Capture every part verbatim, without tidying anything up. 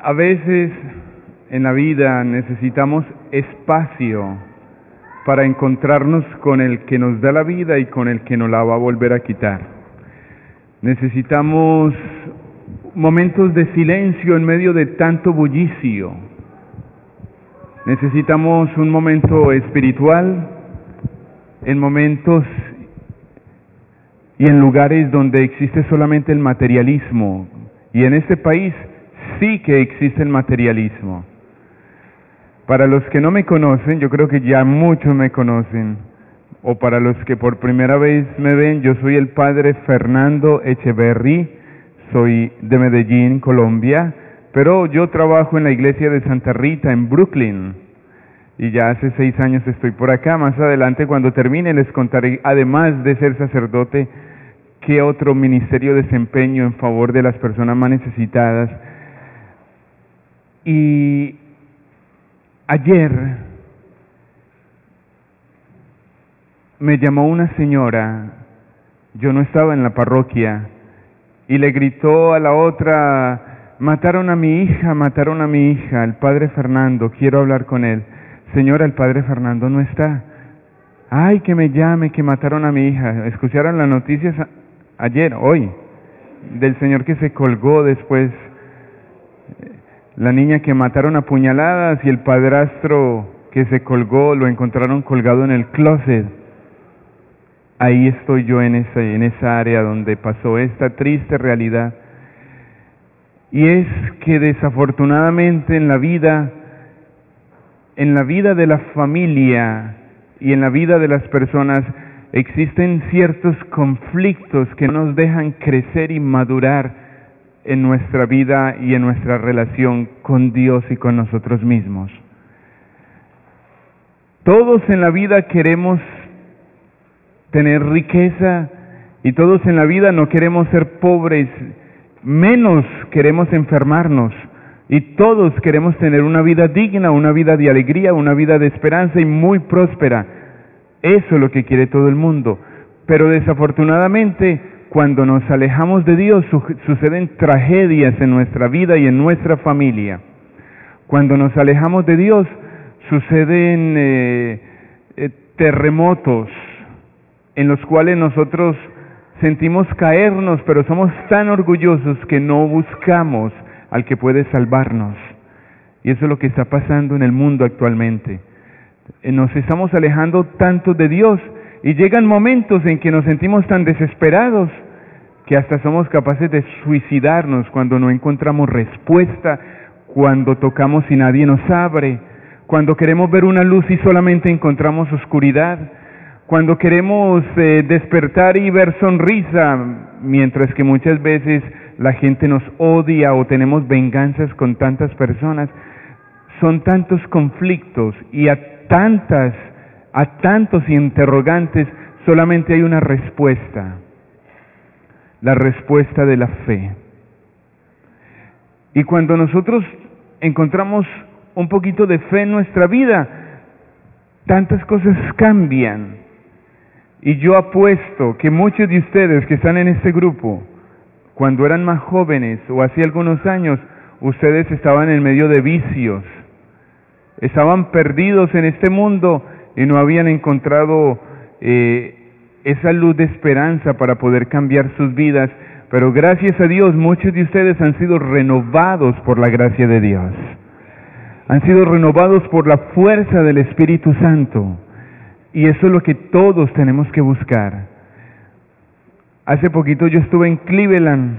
A veces en la vida necesitamos espacio para encontrarnos con el que nos da la vida y con el que nos la va a volver a quitar. Necesitamos momentos de silencio en medio de tanto bullicio. Necesitamos un momento espiritual en momentos y en lugares donde existe solamente el materialismo. Y en este país sí que existe el materialismo. Para los que no me conocen, yo creo que ya muchos me conocen, o para los que por primera vez me ven, yo soy el padre Fernando Echeverry, soy de Medellín, Colombia, pero yo trabajo en la iglesia de Santa Rita en Brooklyn, y ya hace seis años estoy por acá. Más adelante, cuando termine, les contaré, además de ser sacerdote, qué otro ministerio desempeño en favor de las personas más necesitadas. Y ayer me llamó una señora, yo no estaba en la parroquia, y le gritó a la otra: mataron a mi hija, mataron a mi hija, el padre Fernando, quiero hablar con él. Señora, el padre Fernando no está. Ay, que me llame, que mataron a mi hija. ¿Escucharon las noticias ayer, hoy, del señor que se colgó después? La niña que mataron a puñaladas y el padrastro que se colgó, lo encontraron colgado en el closet. Ahí estoy yo en esa, en esa área donde pasó esta triste realidad. Y es que desafortunadamente en la vida, en la vida de la familia y en la vida de las personas existen ciertos conflictos que no nos dejan crecer y madurar en nuestra vida y en nuestra relación con Dios y con nosotros mismos. Todos en la vida queremos tener riqueza y todos en la vida no queremos ser pobres, menos queremos enfermarnos, y todos queremos tener una vida digna, una vida de alegría, una vida de esperanza y muy próspera. Eso es lo que quiere todo el mundo. Pero desafortunadamente, cuando nos alejamos de Dios, su suceden tragedias en nuestra vida y en nuestra familia. Cuando nos alejamos de Dios, suceden eh, eh, terremotos en los cuales nosotros sentimos caernos, pero somos tan orgullosos que no buscamos al que puede salvarnos. Y eso es lo que está pasando en el mundo actualmente. Nos estamos alejando tanto de Dios y llegan momentos en que nos sentimos tan desesperados que hasta somos capaces de suicidarnos cuando no encontramos respuesta, cuando tocamos y nadie nos abre, cuando queremos ver una luz y solamente encontramos oscuridad, cuando queremos eh, despertar y ver sonrisa, mientras que muchas veces la gente nos odia o tenemos venganzas con tantas personas. Son tantos conflictos y a tantas, a tantos interrogantes, solamente hay una respuesta, la respuesta de la fe. Y cuando nosotros encontramos un poquito de fe en nuestra vida, tantas cosas cambian. Y yo apuesto que muchos de ustedes que están en este grupo, cuando eran más jóvenes o hace algunos años, ustedes estaban en medio de vicios, estaban perdidos en este mundo y no habían encontrado eh, esa luz de esperanza para poder cambiar sus vidas, pero gracias a Dios muchos de ustedes han sido renovados por la gracia de Dios, han sido renovados por la fuerza del Espíritu Santo, y eso es lo que todos tenemos que buscar. Hace poquito yo estuve en Cleveland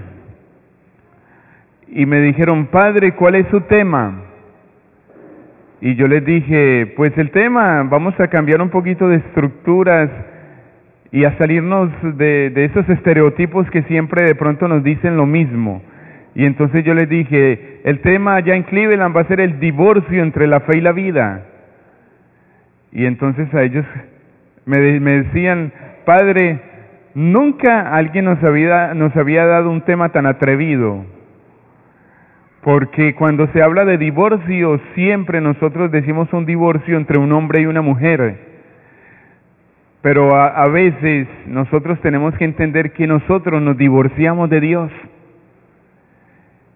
y me dijeron: padre, ¿cuál es su tema? Y yo les dije: pues el tema, vamos a cambiar un poquito de estructuras y a salirnos de, de esos estereotipos que siempre de pronto nos dicen lo mismo. Y entonces yo les dije: el tema allá en Cleveland va a ser el divorcio entre la fe y la vida. Y entonces a ellos me, me decían: padre, nunca alguien nos había, nos había dado un tema tan atrevido, porque cuando se habla de divorcio, siempre nosotros decimos un divorcio entre un hombre y una mujer, pero a, a veces nosotros tenemos que entender que nosotros nos divorciamos de Dios,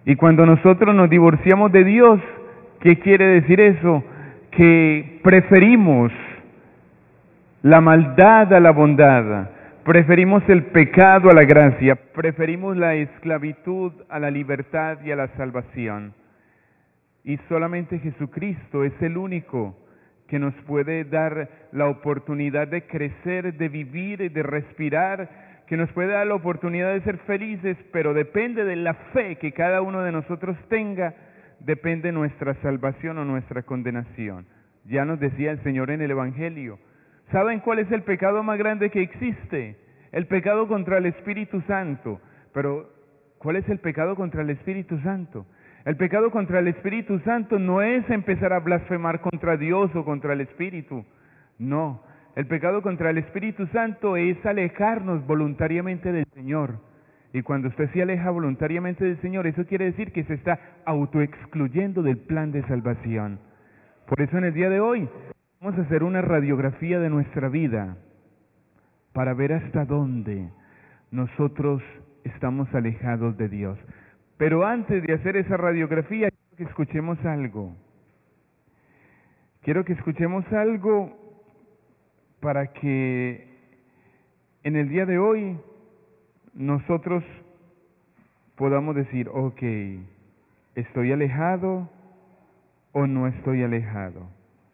Y cuando nosotros nos divorciamos de Dios, ¿qué quiere decir eso? Que preferimos la maldad a la bondad, preferimos el pecado a la gracia, preferimos la esclavitud a la libertad y a la salvación. Y solamente Jesucristo es el único que nos puede dar la oportunidad de crecer, de vivir, de respirar, que nos puede dar la oportunidad de ser felices, pero depende de la fe que cada uno de nosotros tenga, depende nuestra salvación o nuestra condenación. Ya nos decía el Señor en el Evangelio. ¿Saben cuál es el pecado más grande que existe? El pecado contra el Espíritu Santo. Pero, ¿cuál es el pecado contra el Espíritu Santo? El pecado contra el Espíritu Santo no es empezar a blasfemar contra Dios o contra el Espíritu. No. El pecado contra el Espíritu Santo es alejarnos voluntariamente del Señor. Y cuando usted se aleja voluntariamente del Señor, eso quiere decir que se está autoexcluyendo del plan de salvación. Por eso en el día de hoy vamos a hacer una radiografía de nuestra vida para ver hasta dónde nosotros estamos alejados de Dios. Pero antes de hacer esa radiografía, quiero que escuchemos algo. Quiero que escuchemos algo para que en el día de hoy nosotros podamos decir, ok, ¿estoy alejado o no estoy alejado?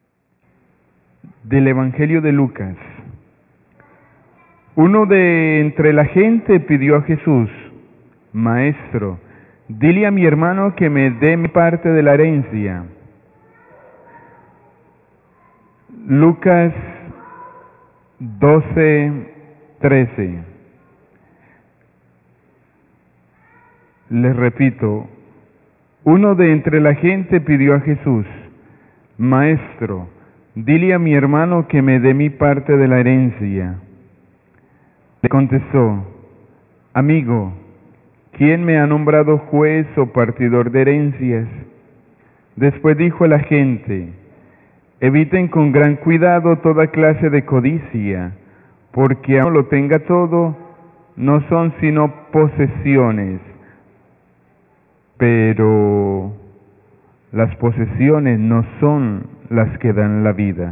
Del Evangelio de Lucas. Uno de entre la gente pidió a Jesús, Maestro, dile a mi hermano que me dé mi parte de la herencia. Lucas doce, trece. Les repito, uno de entre la gente pidió a Jesús, Maestro, dile a mi hermano que me dé mi parte de la herencia. Le contestó, amigo, ¿quién me ha nombrado juez o partidor de herencias? Después dijo a la gente, eviten con gran cuidado toda clase de codicia, porque aunque lo tenga todo, no son sino posesiones. Pero las posesiones no son las que dan la vida.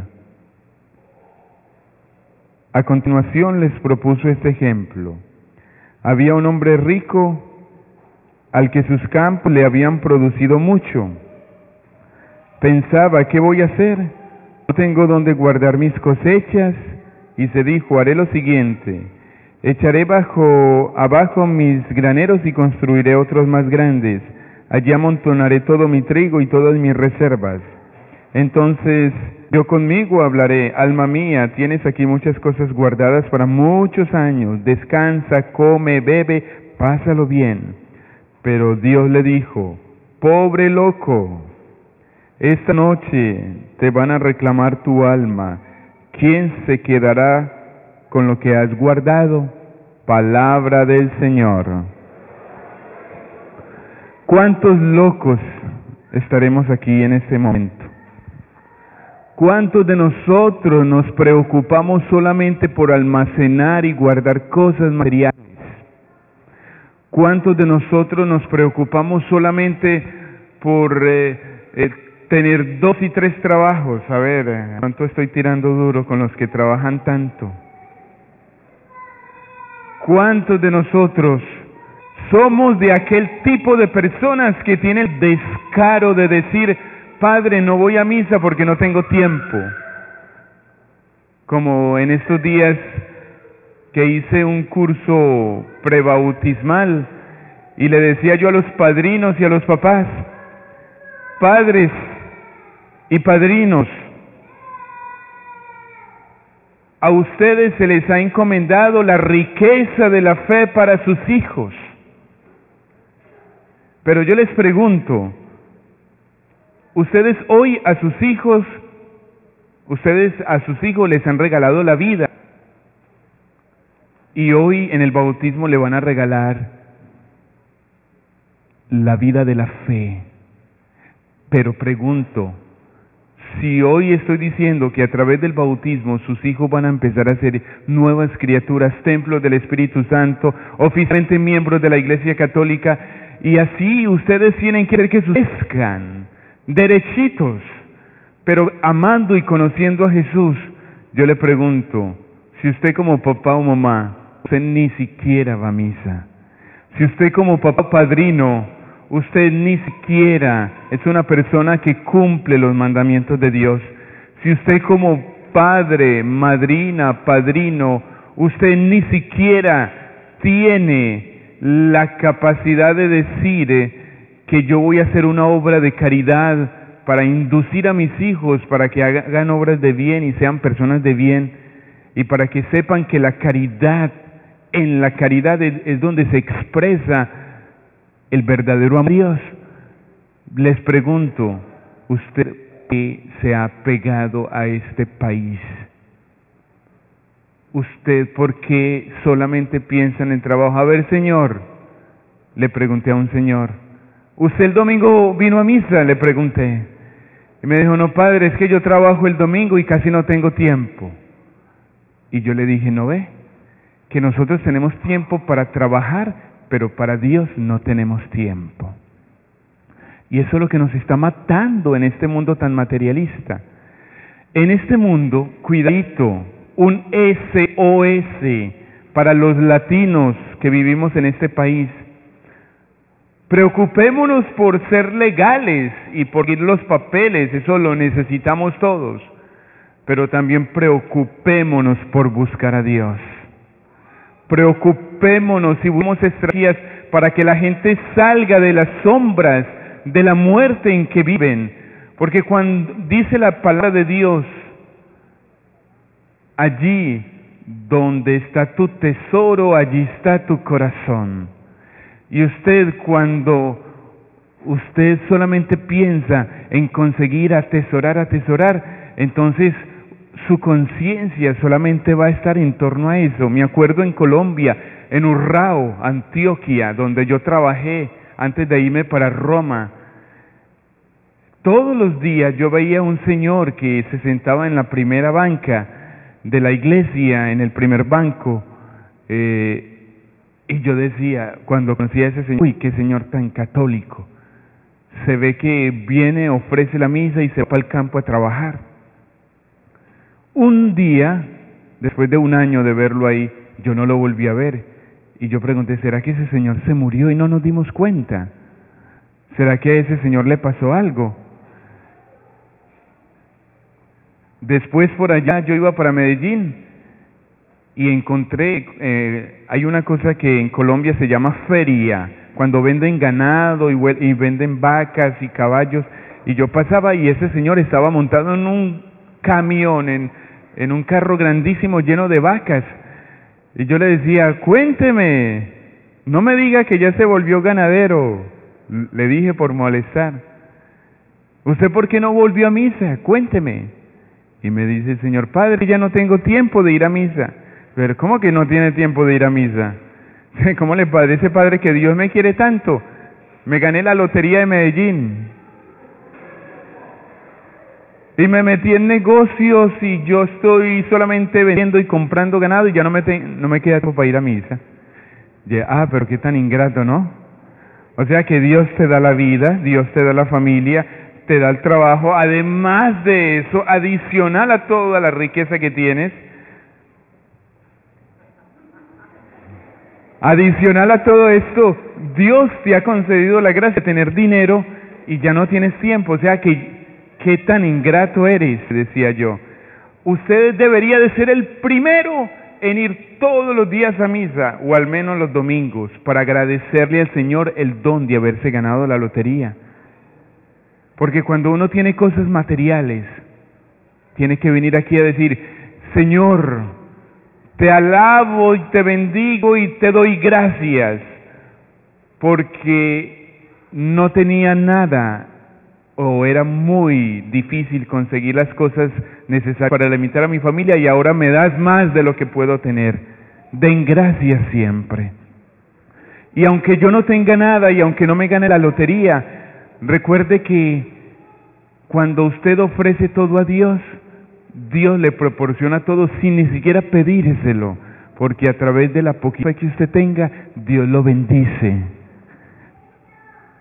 A continuación les propuso este ejemplo. Había un hombre rico al que sus campos le habían producido mucho. Pensaba, ¿qué voy a hacer? No tengo donde guardar mis cosechas, y se dijo, haré lo siguiente, echaré bajo, abajo mis graneros y construiré otros más grandes, allí amontonaré todo mi trigo y todas mis reservas. Entonces yo conmigo hablaré, alma mía, tienes aquí muchas cosas guardadas para muchos años, descansa, come, bebe, pásalo bien. Pero Dios le dijo, pobre loco, esta noche te van a reclamar tu alma. ¿Quién se quedará con lo que has guardado? Palabra del Señor. ¿Cuántos locos estaremos aquí en este momento? ¿Cuántos de nosotros nos preocupamos solamente por almacenar y guardar cosas materiales? ¿Cuántos de nosotros nos preocupamos solamente por eh, eh, tener dos y tres trabajos? A ver, ¿cuánto estoy tirando duro con los que trabajan tanto? ¿Cuántos de nosotros somos de aquel tipo de personas que tienen el descaro de decir, Padre, no voy a misa porque no tengo tiempo? Como en estos días que hice un curso prebautismal y le decía yo a los padrinos y a los papás, padres y padrinos, a ustedes se les ha encomendado la riqueza de la fe para sus hijos. Pero yo les pregunto, ustedes hoy a sus hijos, ustedes a sus hijos les han regalado la vida, y hoy en el bautismo le van a regalar la vida de la fe. Pero pregunto, si hoy estoy diciendo que a través del bautismo sus hijos van a empezar a ser nuevas criaturas, templos del Espíritu Santo, oficialmente miembros de la Iglesia Católica, y así ustedes tienen que ver que crezcan derechitos, pero amando y conociendo a Jesús. Yo le pregunto, si usted como papá o mamá, usted ni siquiera va a misa, si usted como papá padrino, usted ni siquiera es una persona que cumple los mandamientos de Dios, si usted como padre, madrina, padrino, usted ni siquiera tiene la capacidad de decir eh, que yo voy a hacer una obra de caridad para inducir a mis hijos para que hagan obras de bien y sean personas de bien, y para que sepan que la caridad, en la caridad es, es donde se expresa el verdadero amor a Dios. Les pregunto, ¿usted qué se ha pegado a este país? ¿Usted por qué solamente piensa en el trabajo? A ver, señor, le pregunté a un señor, ¿usted el domingo vino a misa? Le pregunté. Y me dijo, no, padre, es que yo trabajo el domingo y casi no tengo tiempo. Y yo le dije, ¿no ve? Que nosotros tenemos tiempo para trabajar, pero para Dios no tenemos tiempo. Y eso es lo que nos está matando en este mundo tan materialista. En este mundo, cuidadito, un S O S para los latinos que vivimos en este país. Preocupémonos por ser legales y por ir los papeles, eso lo necesitamos todos. Pero también preocupémonos por buscar a Dios. Preocupémonos y busquemos estrategias para que la gente salga de las sombras de la muerte en que viven. Porque cuando dice la palabra de Dios, allí donde está tu tesoro, allí está tu corazón. Y usted, cuando usted solamente piensa en conseguir atesorar, atesorar, entonces su conciencia solamente va a estar en torno a eso. Me acuerdo en Colombia, en Urrao, Antioquia, donde yo trabajé antes de irme para Roma. Todos los días yo veía un señor que se sentaba en la primera banca de la iglesia, en el primer banco, eh, y yo decía, cuando conocía a ese señor, uy, qué señor tan católico. Se ve que viene, ofrece la misa y se va al campo a trabajar. Un día, después de un año de verlo ahí, yo no lo volví a ver. Y yo pregunté, ¿será que ese señor se murió y no nos dimos cuenta? ¿Será que a ese señor le pasó algo? Después por allá yo iba para Medellín y encontré, eh, hay una cosa que en Colombia se llama feria, cuando venden ganado y, y venden vacas y caballos, y yo pasaba y ese señor estaba montado en un camión, en, en un carro grandísimo lleno de vacas, y yo le decía, cuénteme, no me diga que ya se volvió ganadero, le dije por molestar. ¿Usted por qué no volvió a misa? Cuénteme. Y me dice, señor padre, ya no tengo tiempo de ir a misa. Pero ¿cómo que no tiene tiempo de ir a misa? ¿Cómo le parece, padre, que Dios me quiere tanto? Me gané la lotería de Medellín. Y me metí en negocios y yo estoy solamente vendiendo y comprando ganado y ya no me, te, no me queda tiempo para ir a misa. Y, ah, pero qué tan ingrato, ¿no? O sea que Dios te da la vida, Dios te da la familia, te da el trabajo, además de eso, adicional a toda la riqueza que tienes, adicional a todo esto, Dios te ha concedido la gracia de tener dinero y ya no tienes tiempo. O sea que, qué tan ingrato eres, decía yo. Usted debería de ser el primero en ir todos los días a misa, o al menos los domingos, para agradecerle al Señor el don de haberse ganado la lotería. Porque cuando uno tiene cosas materiales, tiene que venir aquí a decir, Señor, te alabo y te bendigo y te doy gracias, porque no tenía nada, o era muy difícil conseguir las cosas necesarias para alimentar a mi familia, y ahora me das más de lo que puedo tener. Den gracias siempre. Y aunque yo no tenga nada, y aunque no me gane la lotería, recuerde que cuando usted ofrece todo a Dios, Dios le proporciona todo sin ni siquiera pedírselo, porque a través de la poquita que usted tenga, Dios lo bendice.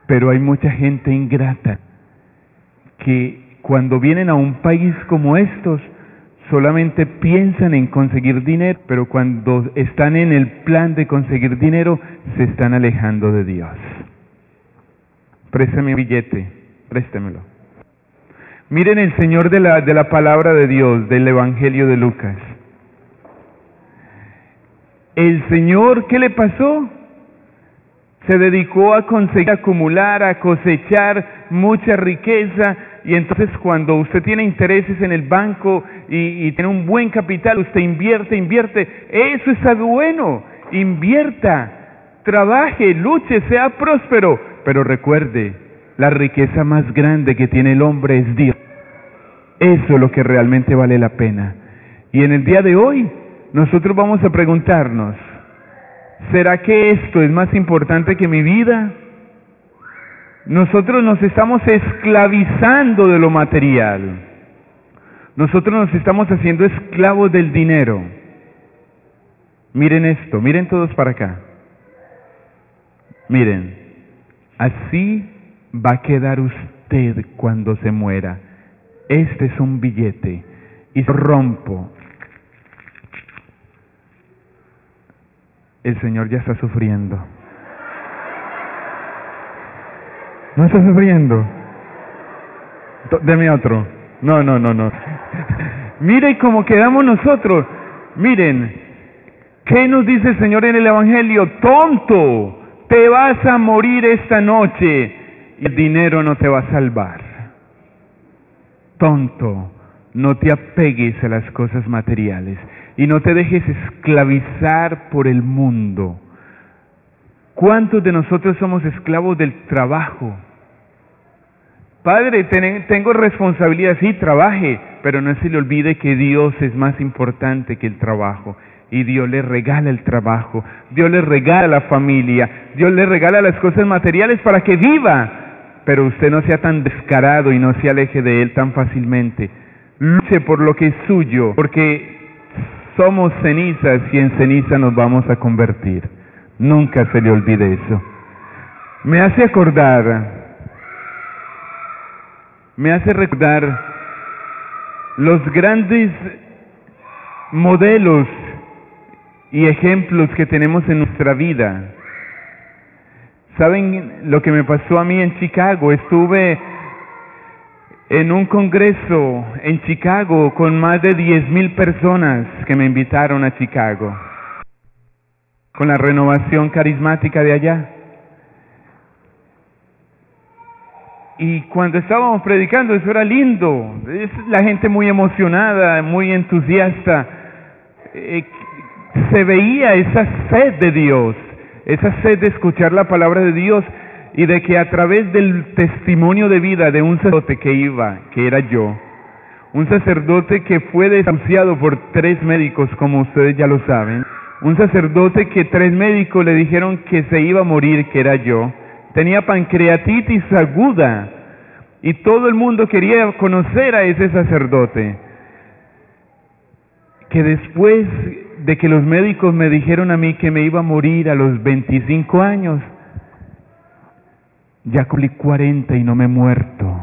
Pero hay mucha gente ingrata que cuando vienen a un país como estos, solamente piensan en conseguir dinero, pero cuando están en el plan de conseguir dinero, se están alejando de Dios. Préstame un billete, préstemelo. Miren el Señor de la, de la palabra de Dios, del Evangelio de Lucas. El Señor, ¿qué le pasó? Se dedicó a conseguir acumular, a cosechar mucha riqueza, y entonces cuando usted tiene intereses en el banco y, y tiene un buen capital, usted invierte, invierte, eso está bueno, invierta, trabaje, luche, sea próspero, pero recuerde, la riqueza más grande que tiene el hombre es Dios. Eso es lo que realmente vale la pena. Y en el día de hoy, nosotros vamos a preguntarnos, ¿será que esto es más importante que mi vida? Nosotros nos estamos esclavizando de lo material. Nosotros nos estamos haciendo esclavos del dinero. Miren esto, miren todos para acá. Miren, así va a quedar usted cuando se muera. Este es un billete y rompo. El Señor ya está sufriendo. ¿No está sufriendo? Deme otro. No, no, no, no. Mire cómo quedamos nosotros. Miren, ¿qué nos dice el Señor en el Evangelio? Tonto, te vas a morir esta noche y el dinero no te va a salvar. Tonto, no te apegues a las cosas materiales y no te dejes esclavizar por el mundo. ¿Cuántos de nosotros somos esclavos del trabajo? Padre, ten, tengo responsabilidad, sí, trabaje, pero no se le olvide que Dios es más importante que el trabajo. Y Dios le regala el trabajo, Dios le regala la familia, Dios le regala las cosas materiales para que viva. Pero usted no sea tan descarado y no se aleje de Él tan fácilmente. Luche por lo que es suyo, porque somos cenizas y en ceniza nos vamos a convertir. Nunca se le olvide eso. Me hace acordar, me hace recordar los grandes modelos y ejemplos que tenemos en nuestra vida. ¿Saben lo que me pasó a mí en Chicago? Estuve en un congreso en Chicago con más de diez mil personas que me invitaron a Chicago, con la renovación carismática de allá. Y cuando estábamos predicando, eso era lindo, es la gente muy emocionada, muy entusiasta, eh, se veía esa sed de Dios, esa sed de escuchar la palabra de Dios y de que a través del testimonio de vida de un sacerdote que iba, que era yo, un sacerdote que fue desahuciado por tres médicos, como ustedes ya lo saben, un sacerdote que tres médicos le dijeron que se iba a morir, que era yo, tenía pancreatitis aguda y todo el mundo quería conocer a ese sacerdote, que después de que los médicos me dijeron a mí que me iba a morir a los veinticinco años, ya cumplí cuarenta y no me he muerto.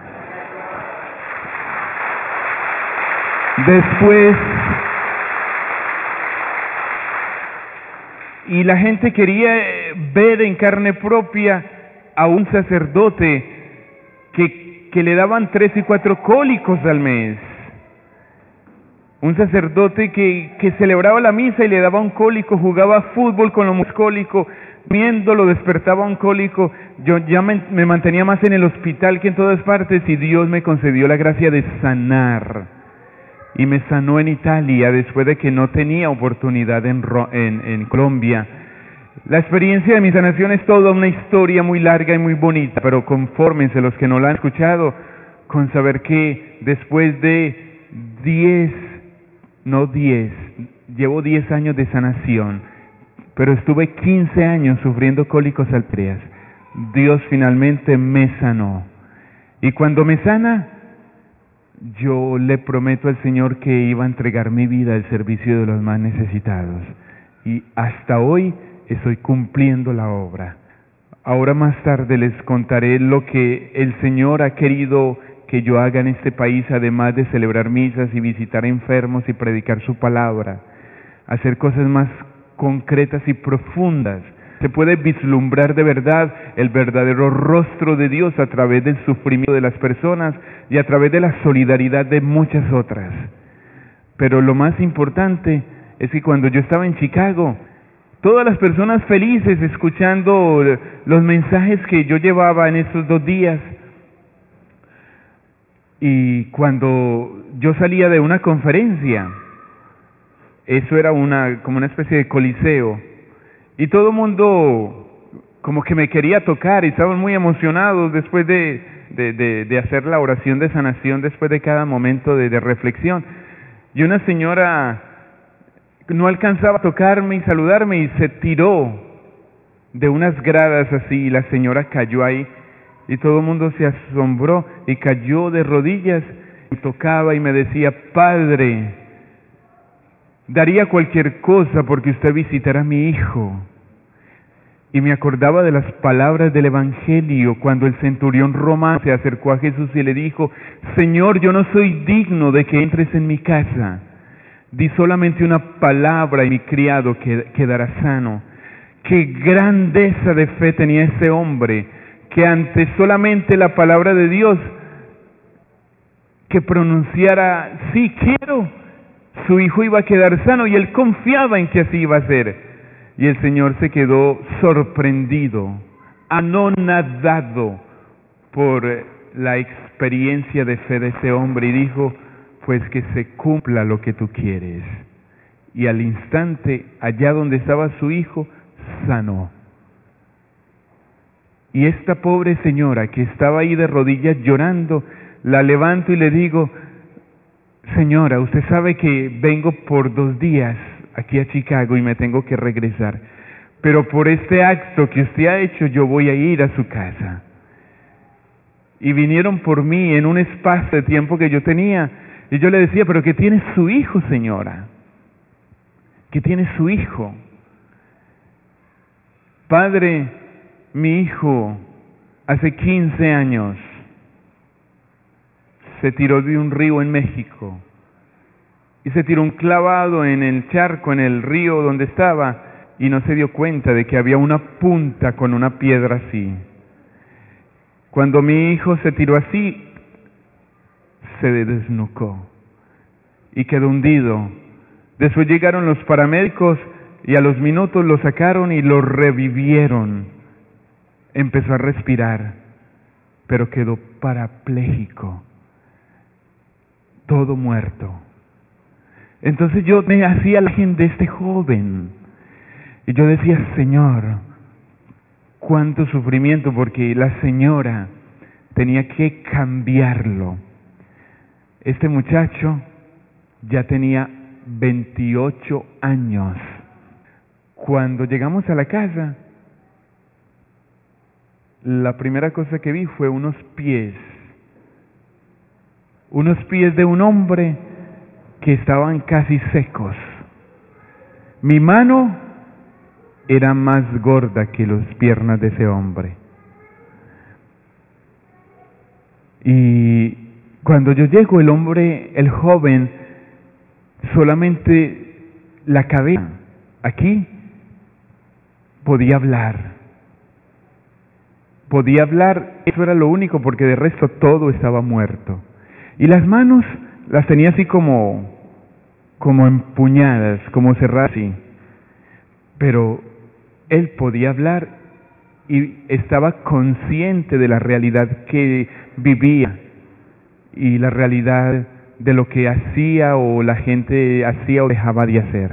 Después, y la gente quería ver en carne propia a un sacerdote que, que le daban tres y cuatro cólicos al mes. Un sacerdote que, que celebraba la misa y le daba un cólico, jugaba fútbol con los cólicos, viendo lo despertaba un cólico. Yo ya me, me mantenía más en el hospital que en todas partes y Dios me concedió la gracia de sanar. Y me sanó en Italia después de que no tenía oportunidad en, en, en Colombia. La experiencia de mi sanación es toda una historia muy larga y muy bonita, pero confórmense los que no la han escuchado con saber que después de diez, no diez, llevo diez años de sanación, pero estuve quince años sufriendo cólicos alpéreas. Dios finalmente me sanó. Y cuando me sana, yo le prometo al Señor que iba a entregar mi vida al servicio de los más necesitados. Y hasta hoy estoy cumpliendo la obra. Ahora más tarde les contaré lo que el Señor ha querido que yo haga en este país, además de celebrar misas y visitar enfermos y predicar su palabra, hacer cosas más concretas y profundas. Se puede vislumbrar de verdad el verdadero rostro de Dios a través del sufrimiento de las personas y a través de la solidaridad de muchas otras. Pero lo más importante es que cuando yo estaba en Chicago, todas las personas felices escuchando los mensajes que yo llevaba en estos dos días, y cuando yo salía de una conferencia, eso era una como una especie de coliseo, y todo el mundo como que me quería tocar y estaban muy emocionados después de, de, de, de hacer la oración de sanación después de cada momento de, de reflexión. Y una señora no alcanzaba a tocarme y saludarme y se tiró de unas gradas así, y la señora cayó ahí y todo el mundo se asombró y cayó de rodillas y tocaba y me decía: Padre, daría cualquier cosa porque usted visitara a mi hijo. Y me acordaba de las palabras del Evangelio cuando el centurión romano se acercó a Jesús y le dijo: Señor, yo no soy digno de que entres en mi casa. Di solamente una palabra y mi criado quedará sano. Qué grandeza de fe tenía ese hombre, que ante solamente la palabra de Dios que pronunciara, sí quiero, su hijo iba a quedar sano, y él confiaba en que así iba a ser. Y el Señor se quedó sorprendido, anonadado por la experiencia de fe de ese hombre, y dijo: pues que se cumpla lo que tú quieres. Y al instante, allá donde estaba su hijo, sanó. Y esta pobre señora que estaba ahí de rodillas llorando, la levanto y le digo: señora, usted sabe que vengo por dos días aquí a Chicago y me tengo que regresar, pero por este acto que usted ha hecho yo voy a ir a su casa. Y vinieron por mí en un espacio de tiempo que yo tenía, y yo le decía: pero ¿qué tiene su hijo, señora? ¿Qué tiene su hijo? Padre, mi hijo hace quince años se tiró de un río en México y se tiró un clavado en el charco, en el río donde estaba, y no se dio cuenta de que había una punta con una piedra así. Cuando mi hijo se tiró así, se desnucó y quedó hundido. Después llegaron los paramédicos y a los minutos lo sacaron y lo revivieron. Empezó a respirar, pero quedó parapléjico, todo muerto. Entonces yo me hacía la imagen de este joven y yo decía: Señor, cuánto sufrimiento, porque la señora tenía que cambiarlo. Este muchacho ya tenía veintiocho años. Cuando llegamos a la casa, la primera cosa que vi fue unos pies, unos pies de un hombre que estaban casi secos. Mi mano era más gorda que las piernas de ese hombre. Y cuando yo llego, el hombre, el joven, solamente la cabeza, aquí, podía hablar. Podía hablar, eso era lo único, porque de resto todo estaba muerto. Y las manos las tenía así como, como empuñadas, como cerradas así. Pero él podía hablar y estaba consciente de la realidad que vivía y la realidad de lo que hacía o la gente hacía o dejaba de hacer.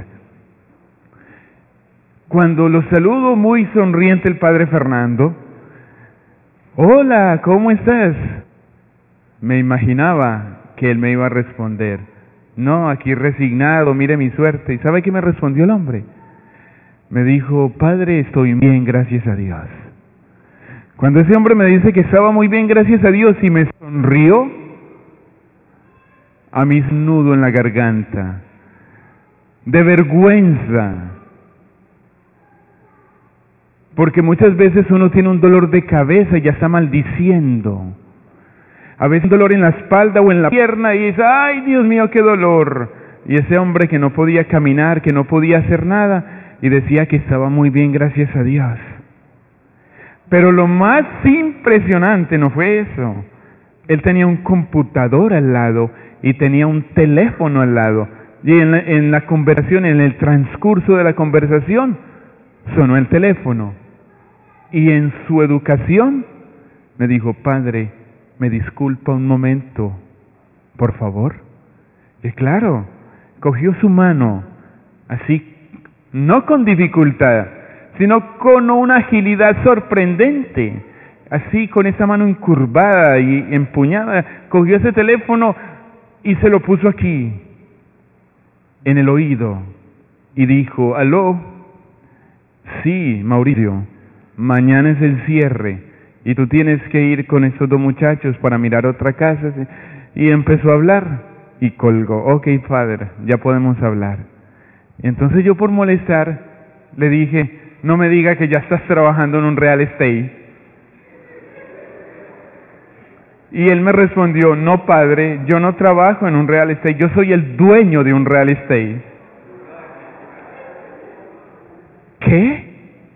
Cuando lo saludo muy sonriente el padre Fernando: hola, ¿cómo estás? Me imaginaba que él me iba a responder: no, aquí resignado, mire mi suerte. ¿Y sabe qué me respondió el hombre? Me dijo: padre, estoy bien, gracias a Dios. Cuando ese hombre me dice que estaba muy bien, gracias a Dios, y me sonrió, a mí un nudo en la garganta, de vergüenza, Porque muchas veces uno tiene un dolor de cabeza y ya está maldiciendo. A veces un dolor en la espalda o en la pierna y dice, ¡ay, Dios mío, qué dolor! Y ese hombre que no podía caminar, que no podía hacer nada, y decía que estaba muy bien, gracias a Dios. Pero lo más impresionante no fue eso. Él tenía un computador al lado y tenía un teléfono al lado. Y en la, en la conversación, en el transcurso de la conversación, sonó el teléfono. Y en su educación me dijo, padre, ¿me disculpa un momento, por favor? Y claro, cogió su mano, así, no con dificultad, sino con una agilidad sorprendente, así con esa mano encurvada y empuñada, cogió ese teléfono y se lo puso aquí, en el oído, y dijo, aló, sí, Mauricio, mañana es el cierre, y tú tienes que ir con estos dos muchachos para mirar otra casa, y empezó a hablar, y colgó, ok, padre, ya podemos hablar. Entonces yo por molestar, le dije, no me diga que ya estás trabajando en un real estate. Y él me respondió, no padre, yo no trabajo en un real estate, yo soy el dueño de un real estate. ¿Qué?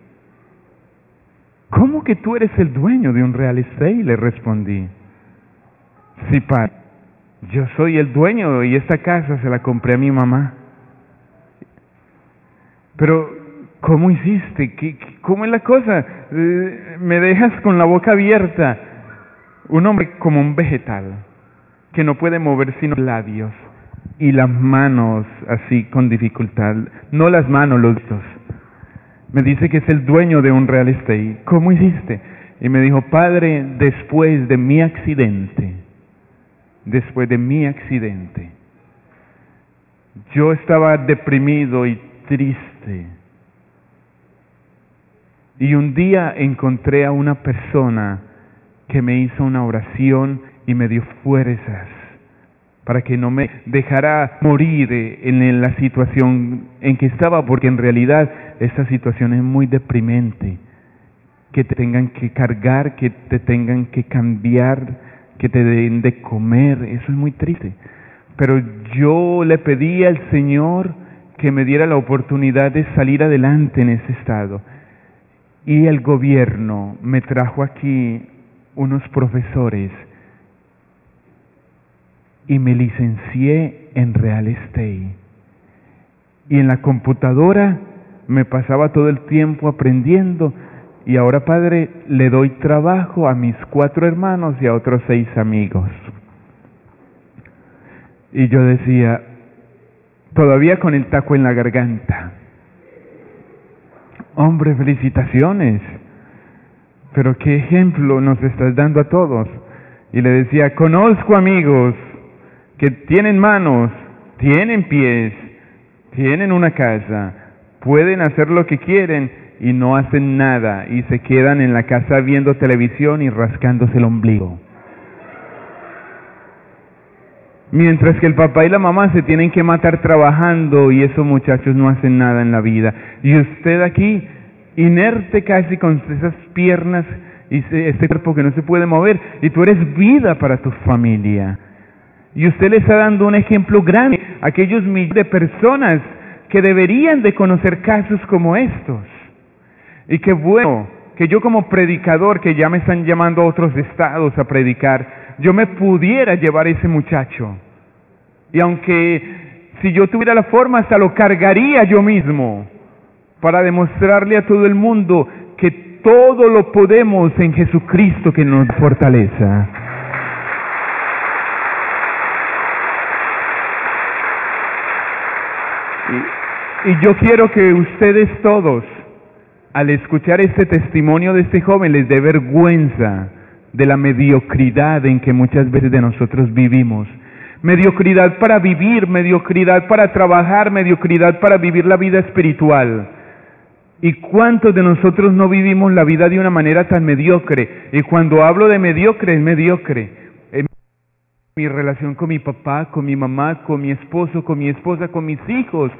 ¿Cómo que tú eres el dueño de un real estate? Le respondí. Sí, padre, yo soy el dueño y esta casa se la compré a mi mamá. Pero, ¿cómo hiciste? ¿Qué, qué, ¿Cómo es la cosa? Eh, me dejas con la boca abierta. Un hombre como un vegetal, que no puede mover sino labios y las manos así con dificultad, no las manos, los dedos. Me dice que es el dueño de un real estate. ¿Cómo hiciste? Y me dijo, padre, después de mi accidente, después de mi accidente, yo estaba deprimido y triste. Y un día encontré a una persona que me hizo una oración y me dio fuerzas para que no me dejara morir en la situación en que estaba, porque en realidad esta situación es muy deprimente, que te tengan que cargar, que te tengan que cambiar, que te den de comer, eso es muy triste. Pero yo le pedí al Señor que me diera la oportunidad de salir adelante en ese estado, y el gobierno me trajo aquí unos profesores y me licencié en real estate. Y en la computadora me pasaba todo el tiempo aprendiendo, y ahora, padre, le doy trabajo a mis cuatro hermanos y a otros seis amigos. Y yo decía, todavía con el taco en la garganta, hombre, felicitaciones, pero qué ejemplo nos estás dando a todos. Y le decía, conozco amigos que tienen manos, tienen pies, tienen una casa, pueden hacer lo que quieren y no hacen nada, y se quedan en la casa viendo televisión y rascándose el ombligo. Mientras que el papá y la mamá se tienen que matar trabajando, y esos muchachos no hacen nada en la vida. Y usted aquí, inerte casi con esas piernas y este cuerpo que no se puede mover, y tú eres vida para tu familia. Y usted le está dando un ejemplo grande a aquellos millones de personas que deberían de conocer casos como estos. Y qué bueno que yo como predicador, que ya me están llamando a otros estados a predicar, yo me pudiera llevar a ese muchacho. Y aunque si yo tuviera la forma, hasta lo cargaría yo mismo, para demostrarle a todo el mundo que todo lo podemos en Jesucristo que nos fortaleza. Y, y yo quiero que ustedes todos, al escuchar este testimonio de este joven, les dé vergüenza de la mediocridad en que muchas veces de nosotros vivimos. Mediocridad para vivir, mediocridad para trabajar, mediocridad para vivir la vida espiritual. ¿Y cuántos de nosotros no vivimos la vida de una manera tan mediocre? Y cuando hablo de mediocre, es mediocre. En mi relación con mi papá, con mi mamá, con mi esposo, con mi esposa, con mis hijos.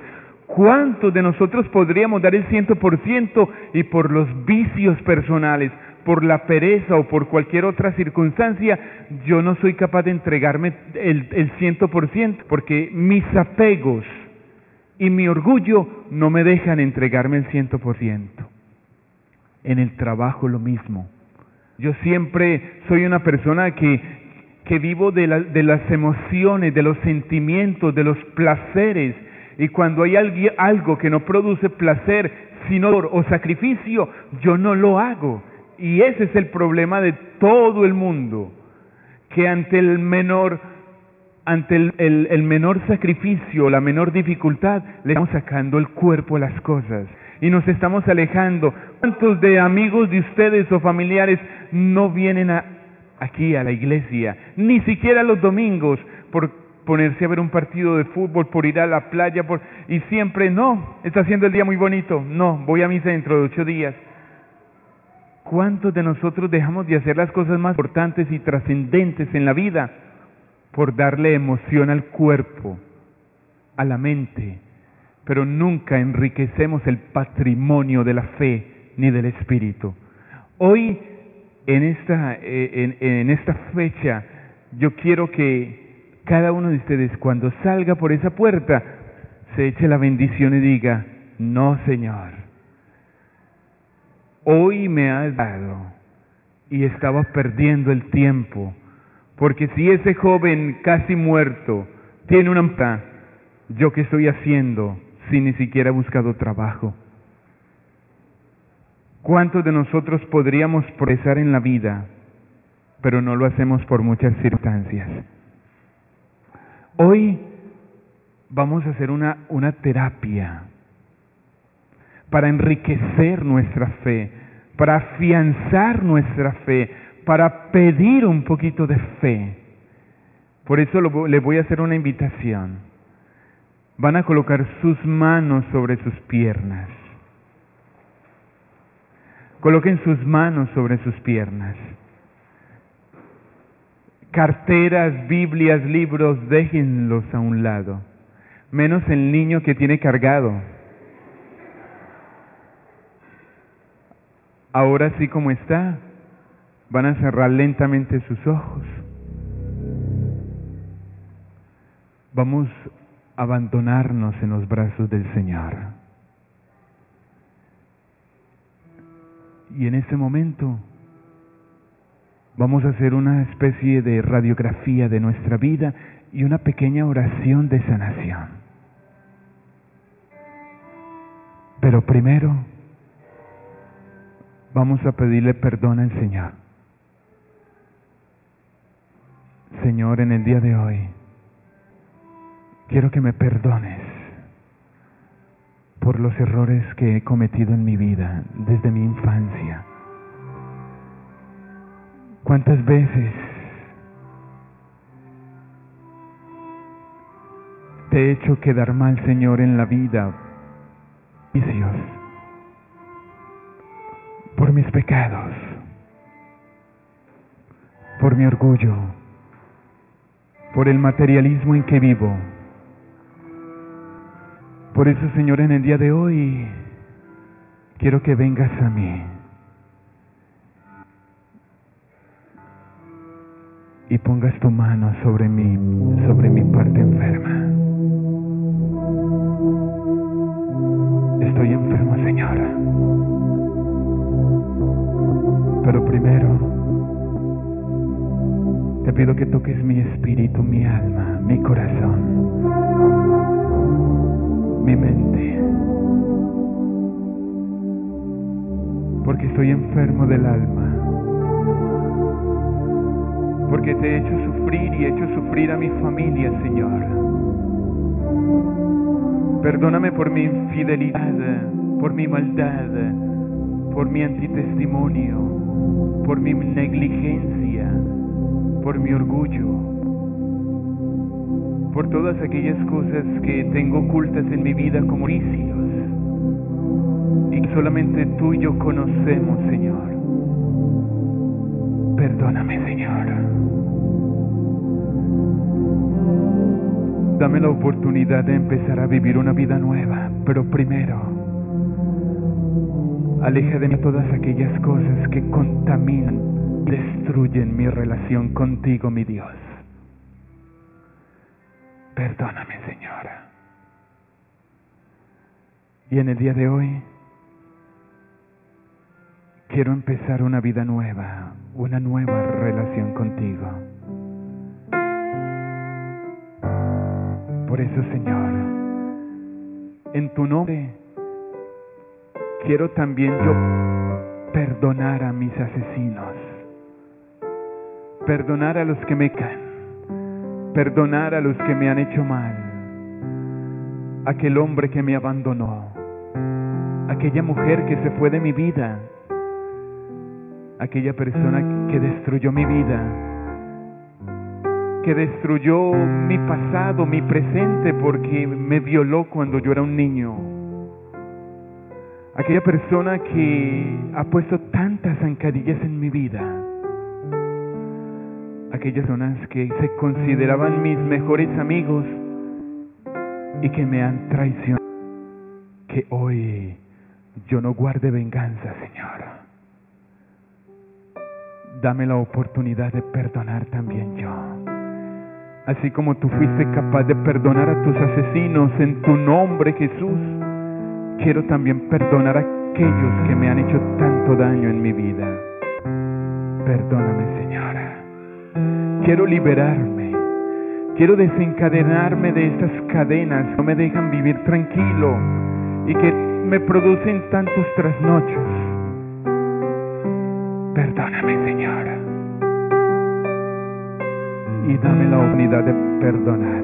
¿Cuántos de nosotros podríamos dar el ciento por ciento y por los vicios personales, por la pereza o por cualquier otra circunstancia, yo no soy capaz de entregarme el, el ciento por ciento, porque mis apegos y mi orgullo no me dejan entregarme el ciento por ciento? En el trabajo lo mismo. Yo siempre soy una persona que, que vivo de, la, de las emociones, de los sentimientos, de los placeres, y cuando hay alguien, algo que no produce placer, sino o sacrificio, yo no lo hago. Y ese es el problema de todo el mundo, que ante el menor, ante el, el, el menor sacrificio, la menor dificultad, le estamos sacando el cuerpo a las cosas y nos estamos alejando. ¿Cuántos de amigos de ustedes o familiares no vienen a, aquí a la iglesia, ni siquiera los domingos, por ponerse a ver un partido de fútbol, por ir a la playa, por y siempre, no, está haciendo el día muy bonito, no, voy a misa dentro de ocho días? ¿Cuántos de nosotros dejamos de hacer las cosas más importantes y trascendentes en la vida por darle emoción al cuerpo, a la mente, pero nunca enriquecemos el patrimonio de la fe ni del espíritu? Hoy, en esta, en, en esta fecha, yo quiero que cada uno de ustedes, cuando salga por esa puerta, se eche la bendición y diga: no, Señor, hoy me has dado y estaba perdiendo el tiempo, porque si ese joven casi muerto tiene una meta, ¿yo qué estoy haciendo si ni siquiera he buscado trabajo? ¿Cuántos de nosotros podríamos progresar en la vida, pero no lo hacemos por muchas circunstancias? Hoy vamos a hacer una, una terapia para enriquecer nuestra fe, para afianzar nuestra fe, para pedir un poquito de fe. Por eso lo, les voy a hacer una invitación. Van a colocar sus manos sobre sus piernas. Coloquen sus manos sobre sus piernas. Carteras, Biblias, libros, déjenlos a un lado, menos el niño que tiene cargado. Ahora, así como está, van a cerrar lentamente sus ojos. Vamos a abandonarnos en los brazos del Señor. Y en este momento vamos a hacer una especie de radiografía de nuestra vida y una pequeña oración de sanación. Pero primero vamos a pedirle perdón al Señor. Señor, en el día de hoy quiero que me perdones por los errores que he cometido en mi vida desde mi infancia. ¿Cuántas veces te he hecho quedar mal, Señor, en la vida? Vicios, por mis pecados, por mi orgullo, por el materialismo en que vivo. Por eso, Señor, en el día de hoy quiero que vengas a mí y pongas tu mano sobre mí, sobre mi parte enferma. Estoy enfermo, Señor. Pero primero te pido que toques mi espíritu, mi alma, mi corazón, mi mente, porque estoy enfermo del alma, porque te he hecho sufrir y he hecho sufrir a mi familia, Señor. Perdóname por mi infidelidad, por mi maldad, por mi antitestimonio, por mi negligencia, por mi orgullo, por todas aquellas cosas que tengo ocultas en mi vida como vicios y que solamente tú y yo conocemos, Señor. Perdóname, Señor. Dame la oportunidad de empezar a vivir una vida nueva, pero primero, aleja de mí todas aquellas cosas que contaminan, destruyen mi relación contigo, mi Dios. Perdóname, Señora. Y en el día de hoy, quiero empezar una vida nueva, una nueva relación contigo. Por eso, Señor, en tu nombre, quiero también yo perdonar a mis asesinos, perdonar a los que me caen, perdonar a los que me han hecho mal, aquel hombre que me abandonó, aquella mujer que se fue de mi vida, aquella persona que destruyó mi vida, que destruyó mi pasado, mi presente, porque me violó cuando yo era un niño. Aquella persona que ha puesto tantas zancadillas en mi vida. Aquellas personas que se consideraban mis mejores amigos y que me han traicionado. Que hoy yo no guarde venganza, Señor. Dame la oportunidad de perdonar también yo. Así como tú fuiste capaz de perdonar a tus asesinos en tu nombre, Jesús, quiero también perdonar a aquellos que me han hecho tanto daño en mi vida. Perdóname, Señora. Quiero liberarme. Quiero desencadenarme de estas cadenas que no me dejan vivir tranquilo y que me producen tantos trasnochos. Perdóname, Señora. Y dame la oportunidad de perdonar.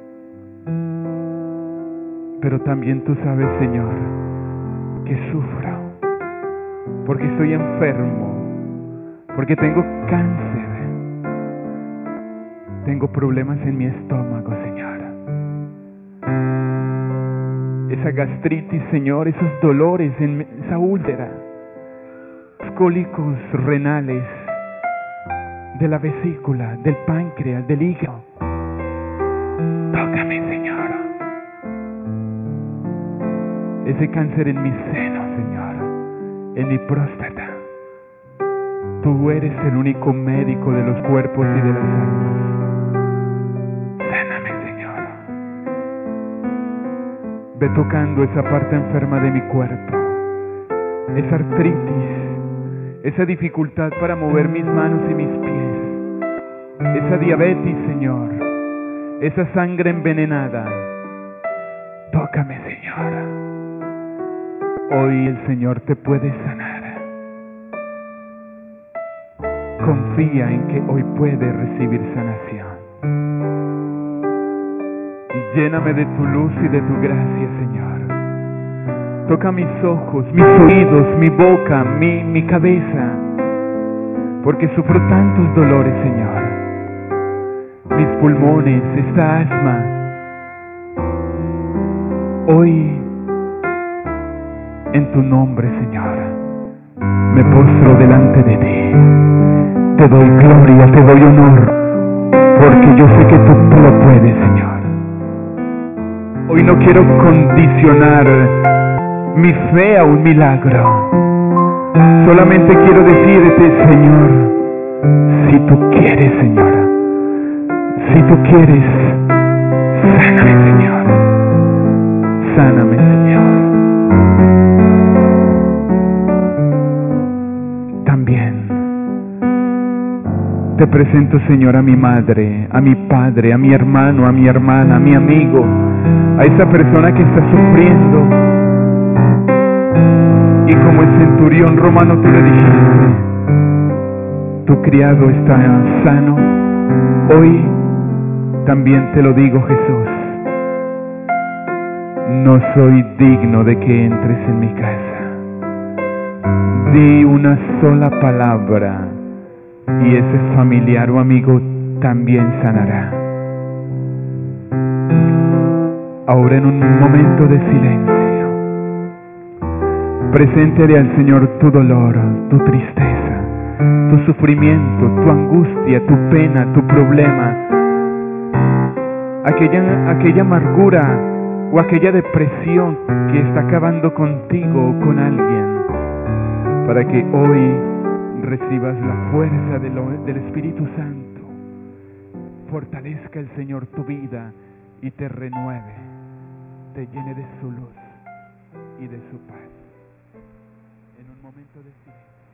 Pero también tú sabes, Señor, que sufro, porque estoy enfermo, porque tengo cáncer, tengo problemas en mi estómago, Señor. Esa gastritis, Señor, esos dolores en esa úlcera, los cólicos renales, de la vesícula, del páncreas, del hígado. Tócame, Señor. Ese cáncer en mi seno, Señor, en mi próstata. Tú eres el único médico de los cuerpos y de las almas. Sáname, Señor. Ve tocando esa parte enferma de mi cuerpo, esa artritis, esa dificultad para mover mis manos y mis pies, esa diabetes, Señor, esa sangre envenenada. Tócame, Señor. Hoy el Señor te puede sanar. Confía en que hoy puedes recibir sanación. Lléname de tu luz y de tu gracia, Señor. Toca mis ojos, mis oídos, mi boca, mi, mi cabeza, porque sufro tantos dolores, Señor. Mis pulmones, esta asma. Hoy, en tu nombre, Señor, me postro delante de ti. Te doy gloria, te doy honor, porque yo sé que tú lo puedes, Señor. Hoy no quiero condicionar mi fe a un milagro. Solamente quiero decirte, Señor, si tú quieres, Señora, si tú quieres, sáname, Señor. Sáname, Señor. También te presento, Señor, a mi madre, a mi padre, a mi hermano, a mi hermana, a mi amigo, a esa persona que está sufriendo. Y como el centurión romano tú le dijiste, tu criado está sano, hoy también te lo digo, Jesús. No soy digno de que entres en mi casa. Di una sola palabra y ese familiar o amigo también sanará. Ahora, en un momento de silencio, preséntale al Señor tu dolor, tu tristeza, tu sufrimiento, tu angustia, tu pena, tu problema. aquella, aquella amargura o aquella depresión que está acabando contigo o con alguien, para que hoy recibas la fuerza de lo, del Espíritu Santo. Fortalezca el Señor tu vida y te renueve, te llene de su luz y de su paz. En un momento de silencio.